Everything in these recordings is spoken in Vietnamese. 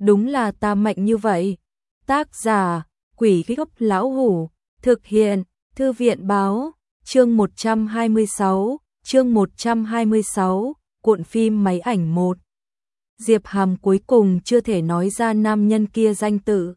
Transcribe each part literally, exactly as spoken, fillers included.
đúng là ta mạnh như vậy. Tác giả, Quỷ Gốc Lão Hủ, thực hiện, Thư viện báo, chương một trăm hai mươi sáu, chương một trăm hai mươi sáu, cuộn phim máy ảnh một. Diệp Hàm cuối cùng chưa thể nói ra nam nhân kia danh tự.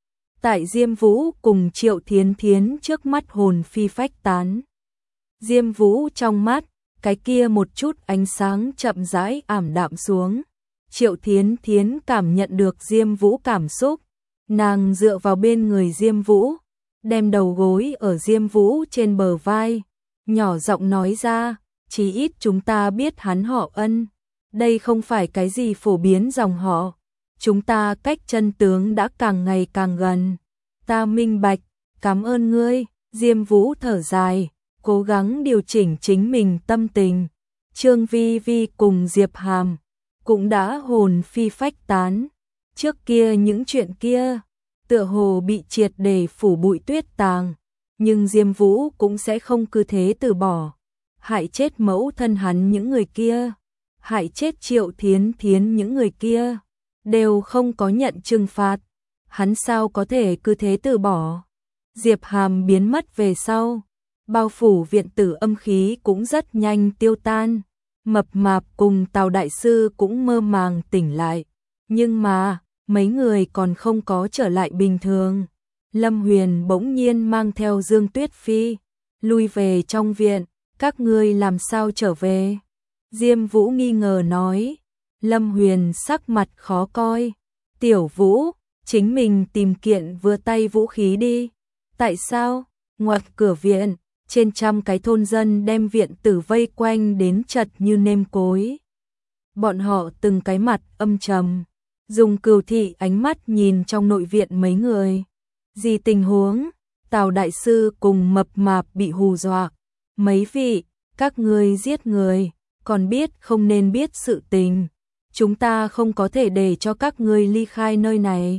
Tại Diêm Vũ cùng Triệu Thiến Thiến trước mắt hồn phi phách tán. Diêm Vũ trong mắt, cái kia một chút ánh sáng chậm rãi ảm đạm xuống. Triệu Thiến Thiến cảm nhận được Diêm Vũ cảm xúc, nàng dựa vào bên người Diêm Vũ, đem đầu gối ở Diêm Vũ trên bờ vai, nhỏ giọng nói ra, chí ít chúng ta biết hắn họ Ân, đây không phải cái gì phổ biến dòng họ, chúng ta cách chân tướng đã càng ngày càng gần, ta minh bạch, cảm ơn ngươi. Diêm Vũ thở dài, cố gắng điều chỉnh chính mình tâm tình. Trương Vi Vi cùng Diệp Hàm cũng đã hồn phi phách tán, trước kia những chuyện kia tựa hồ bị triệt để phủ bụi tuyết tàng, nhưng Diêm Vũ cũng sẽ không cứ thế từ bỏ. Hại chết mẫu thân hắn những người kia, hại chết Triệu Thiến Thiến những người kia, đều không có nhận trừng phạt, hắn sao có thể cứ thế từ bỏ. Diệp Hàm biến mất về sau, bao phủ viện tử âm khí cũng rất nhanh tiêu tan. Mập Mạp cùng Tào Đại Sư cũng mơ màng tỉnh lại, nhưng mà mấy người còn không có trở lại bình thường. Lâm Huyền bỗng nhiên mang theo Dương Tuyết Phi lui về trong viện, các ngươi làm sao trở về? Diêm Vũ nghi ngờ nói. Lâm Huyền sắc mặt khó coi. Tiểu Vũ, chính mình tìm kiện vừa tay vũ khí đi. Tại sao? Ngoặt cửa viện, trên trăm cái thôn dân đem viện tử vây quanh đến chật như nêm cối. Bọn họ từng cái mặt âm trầm, dùng cừu thị ánh mắt nhìn trong nội viện mấy người. Gì tình huống? Tào Đại Sư cùng Mập Mạp bị hù dọa. Mấy vị, các ngươi giết người, còn biết không nên biết sự tình. Chúng ta không có thể để cho các ngươi ly khai nơi này.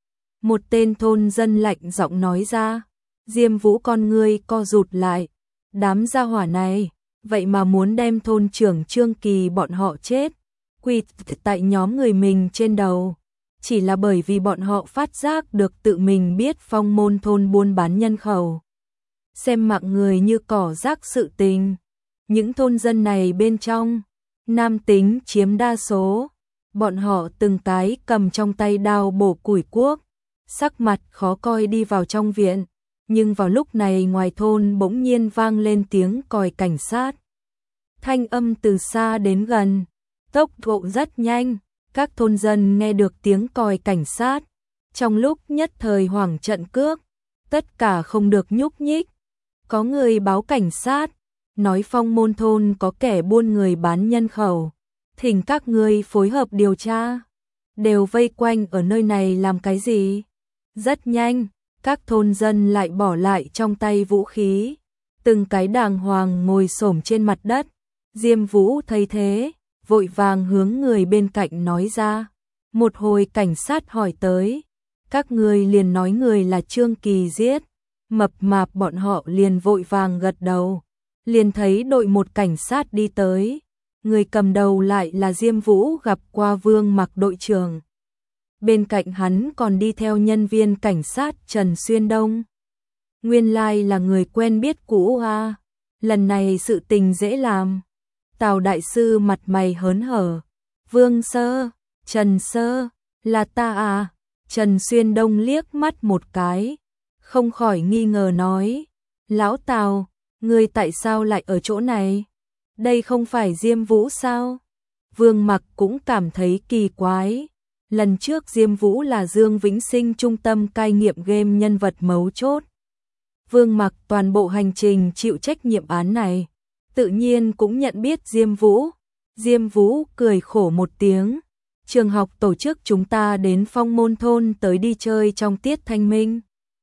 Một tên thôn dân lạnh giọng nói ra. Diêm Vũ con ngươi co rụt lại, đám gia hỏa này, vậy mà muốn đem thôn trưởng Trương Kỳ bọn họ chết, quỳ tại nhóm người mình trên đầu, chỉ là bởi vì bọn họ phát giác được tự mình biết phong môn thôn buôn bán nhân khẩu. Xem mạng người như cỏ rác sự tình, những thôn dân này bên trong, nam tính chiếm đa số, bọn họ từng cái cầm trong tay đao bổ củi cuốc, sắc mặt khó coi đi vào trong viện. Nhưng vào lúc này ngoài thôn bỗng nhiên vang lên tiếng còi cảnh sát. Thanh âm từ xa đến gần, tốc độ rất nhanh, các thôn dân nghe được tiếng còi cảnh sát. Trong lúc nhất thời hoảng trận cước, tất cả không được nhúc nhích. Có người báo cảnh sát, nói phong môn thôn có kẻ buôn người bán nhân khẩu. Thỉnh các ngươi phối hợp điều tra, đều vây quanh ở nơi này làm cái gì? Rất nhanh. Các thôn dân lại bỏ lại trong tay vũ khí, từng cái đàng hoàng ngồi xổm trên mặt đất. Diêm Vũ thấy thế, vội vàng hướng người bên cạnh nói ra. Một hồi cảnh sát hỏi tới, các người liền nói người là Trương Kỳ giết. Mập Mạp bọn họ liền vội vàng gật đầu, liền thấy đội một cảnh sát đi tới. Người cầm đầu lại là Diêm Vũ gặp qua Vương Mặc đội trưởng. Bên cạnh hắn còn đi theo nhân viên cảnh sát Trần Xuyên Đông. Nguyên lai là người quen biết cũ à, lần này sự tình dễ làm. Tào Đại Sư mặt mày hớn hở. Vương Sơ, Trần Sơ, là ta à? Trần Xuyên Đông liếc mắt một cái, không khỏi nghi ngờ nói. Lão Tào, ngươi tại sao lại ở chỗ này? Đây không phải Diêm Vũ sao? Vương Mặc cũng cảm thấy kỳ quái. Lần trước Diêm Vũ là Dương Vĩnh Sinh trung tâm cai nghiệm game nhân vật mấu chốt. Vương Mặc toàn bộ hành trình chịu trách nhiệm án này, tự nhiên cũng nhận biết Diêm Vũ. Diêm Vũ cười khổ một tiếng. Trường học tổ chức chúng ta đến phong môn thôn tới đi chơi trong tiết thanh minh.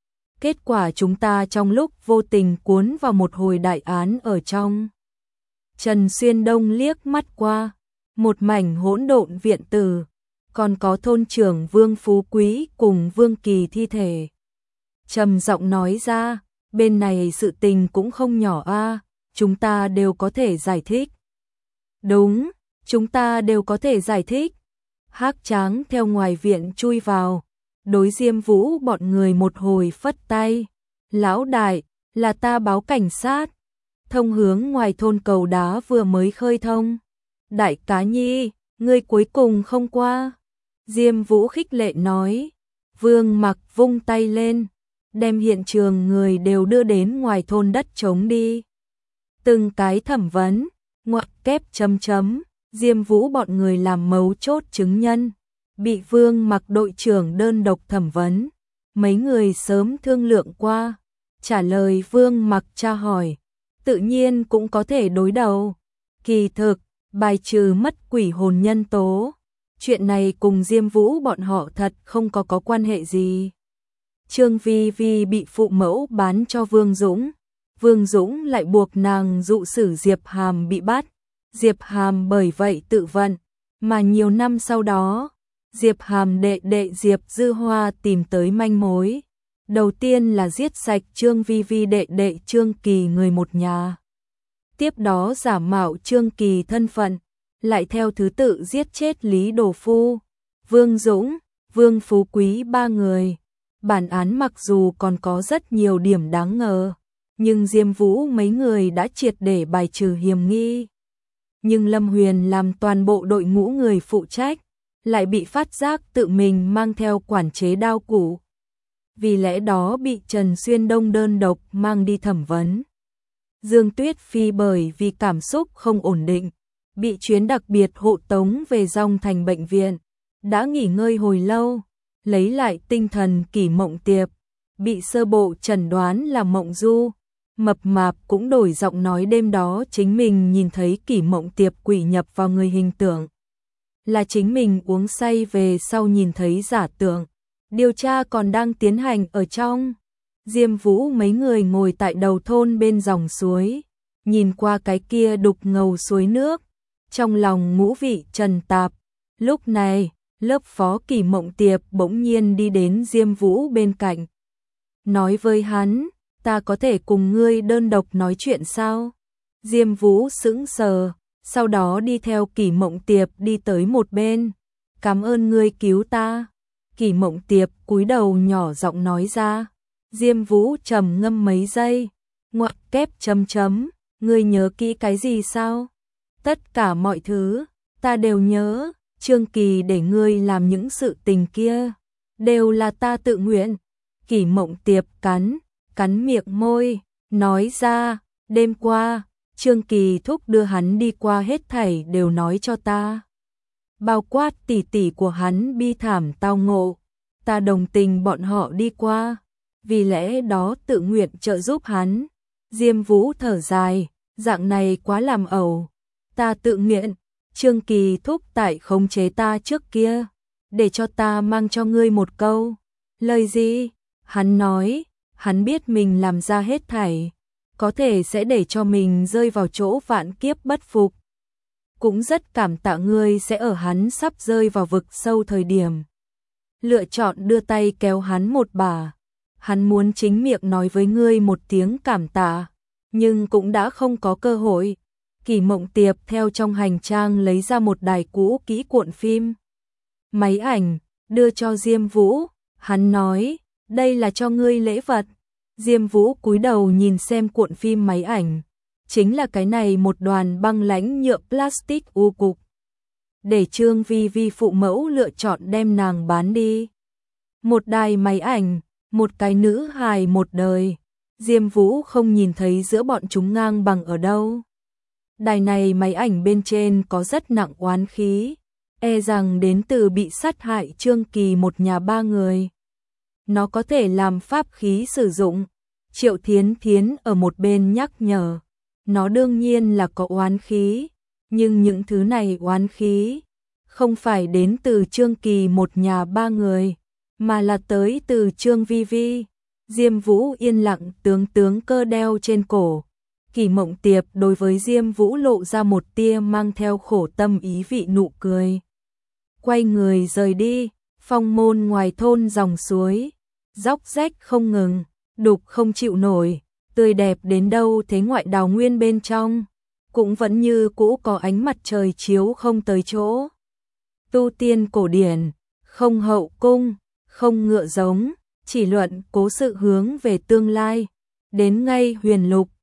Kết quả chúng ta trong lúc vô tình cuốn vào một hồi đại án ở trong. Trần Xuyên Đông liếc mắt qua, một mảnh hỗn độn viện tử. Còn có thôn trưởng Vương Phú Quý cùng Vương Kỳ thi thể. Trầm giọng nói ra, bên này sự tình cũng không nhỏ a, chúng ta đều có thể giải thích. Đúng, chúng ta đều có thể giải thích. Hắc Tráng theo ngoài viện chui vào, đối Diêm Vũ bọn người một hồi phất tay. Lão đại, là ta báo cảnh sát. Thông hướng ngoài thôn cầu đá vừa mới khơi thông. Đại cá nhi, ngươi cuối cùng không qua. Diêm Vũ khích lệ nói. Vương Mặc vung tay lên, đem hiện trường người đều đưa đến ngoài thôn đất trống đi. Từng cái thẩm vấn, ngoặc kép chấm chấm, Diêm Vũ bọn người làm mấu chốt chứng nhân, bị Vương Mặc đội trưởng đơn độc thẩm vấn. Mấy người sớm thương lượng qua, trả lời Vương Mặc tra hỏi, tự nhiên cũng có thể đối đầu. Kỳ thực, bài trừ mất quỷ hồn nhân tố, chuyện này cùng Diêm Vũ bọn họ thật không có có quan hệ gì. Trương Vi Vi bị phụ mẫu bán cho Vương Dũng, Vương Dũng lại buộc nàng dụ xử Diệp Hàm bị bắt, Diệp Hàm bởi vậy tự vận, mà nhiều năm sau đó, Diệp Hàm đệ đệ Diệp Dư Hoa tìm tới manh mối. Đầu tiên là giết sạch Trương Vi Vi đệ đệ Trương Kỳ người một nhà. Tiếp đó giả mạo Trương Kỳ thân phận, lại theo thứ tự giết chết Lý Đồ Phu, Vương Dũng, Vương Phú Quý ba người. Bản án mặc dù còn có rất nhiều điểm đáng ngờ, nhưng Diêm Vũ mấy người đã triệt để bài trừ hiểm nghi. Nhưng Lâm Huyền làm toàn bộ đội ngũ người phụ trách, lại bị phát giác tự mình mang theo quản chế đao cụ. Vì lẽ đó bị Trần Xuyên Đông đơn độc mang đi thẩm vấn. Dương Tuyết Phi bởi vì cảm xúc không ổn định, bị chuyến đặc biệt hộ tống về Dòng Thành bệnh viện, đã nghỉ ngơi hồi lâu, lấy lại tinh thần Kỷ Mộng Tiệp, bị sơ bộ chẩn đoán là mộng du. Mập Mạp cũng đổi giọng nói đêm đó chính mình nhìn thấy Kỷ Mộng Tiệp quỷ nhập vào người hình tượng, là chính mình uống say về sau nhìn thấy giả tượng. Điều tra còn đang tiến hành ở trong. Diêm Vũ mấy người ngồi tại đầu thôn bên dòng suối, nhìn qua cái kia đục ngầu suối nước, trong lòng ngũ vị trần tạp. Lúc này, lớp phó Kỷ Mộng Tiệp bỗng nhiên đi đến Diêm Vũ bên cạnh, nói với hắn, ta có thể cùng ngươi đơn độc nói chuyện sao? Diêm Vũ sững sờ, sau đó đi theo Kỷ Mộng Tiệp đi tới một bên. Cảm ơn ngươi cứu ta. Kỷ Mộng Tiệp cúi đầu nhỏ giọng nói ra. Diêm Vũ trầm ngâm mấy giây, ngoặc kép chấm chấm, ngươi nhớ kỹ cái gì sao? Tất cả mọi thứ, ta đều nhớ. Trương Kỳ để ngươi làm những sự tình kia, đều là ta tự nguyện. Kỷ Mộng Tiệp cắn, cắn miệng môi, nói ra, đêm qua, Trương Kỳ thúc đưa hắn đi qua hết thảy đều nói cho ta. Bao quát tỷ tỷ của hắn bi thảm tao ngộ, ta đồng tình bọn họ đi qua, vì lẽ đó tự nguyện trợ giúp hắn. Diêm Vũ thở dài, dạng này quá làm ẩu, ta tự nguyện. Trương Kỳ thúc tại khống chế ta trước kia, để cho ta mang cho ngươi một câu. Lời gì? Hắn nói, hắn biết mình làm ra hết thảy, có thể sẽ để cho mình rơi vào chỗ vạn kiếp bất phục. Cũng rất cảm tạ ngươi sẽ ở hắn sắp rơi vào vực sâu thời điểm, lựa chọn đưa tay kéo hắn một bà. Hắn muốn chính miệng nói với ngươi một tiếng cảm tạ, nhưng cũng đã không có cơ hội. Kỷ Mộng Tiệp theo trong hành trang lấy ra một đài cũ kỹ cuộn phim máy ảnh, đưa cho Diêm Vũ. Hắn nói, đây là cho ngươi lễ vật. Diêm Vũ cúi đầu nhìn xem cuộn phim máy ảnh, chính là cái này một đoàn băng lãnh nhựa plastic u cục. Để Trương Vi Vi phụ mẫu lựa chọn đem nàng bán đi. Một đài máy ảnh, một cái nữ hài một đời. Diêm Vũ không nhìn thấy giữa bọn chúng ngang bằng ở đâu. Đài này máy ảnh bên trên có rất nặng oán khí, e rằng đến từ bị sát hại Trương Kỳ một nhà ba người. Nó có thể làm pháp khí sử dụng. Triệu Thiến Thiến ở một bên nhắc nhở, nó đương nhiên là có oán khí, nhưng những thứ này oán khí không phải đến từ Trương Kỳ một nhà ba người, mà là tới từ Trương Vi Vi. Diêm Vũ yên lặng tướng tướng cơ đeo trên cổ. Kỷ Mộng Tiệp đối với Diêm Vũ lộ ra một tia mang theo khổ tâm ý vị nụ cười. Quay người rời đi, phong môn ngoài thôn dòng suối, róc rách không ngừng, đục không chịu nổi, tươi đẹp đến đâu thế ngoại đào nguyên bên trong, cũng vẫn như cũ có ánh mặt trời chiếu không tới chỗ. tu tiên cổ điển, không hậu cung, không ngựa giống, chỉ luận cố sự hướng về tương lai. Đến ngay huyền lục,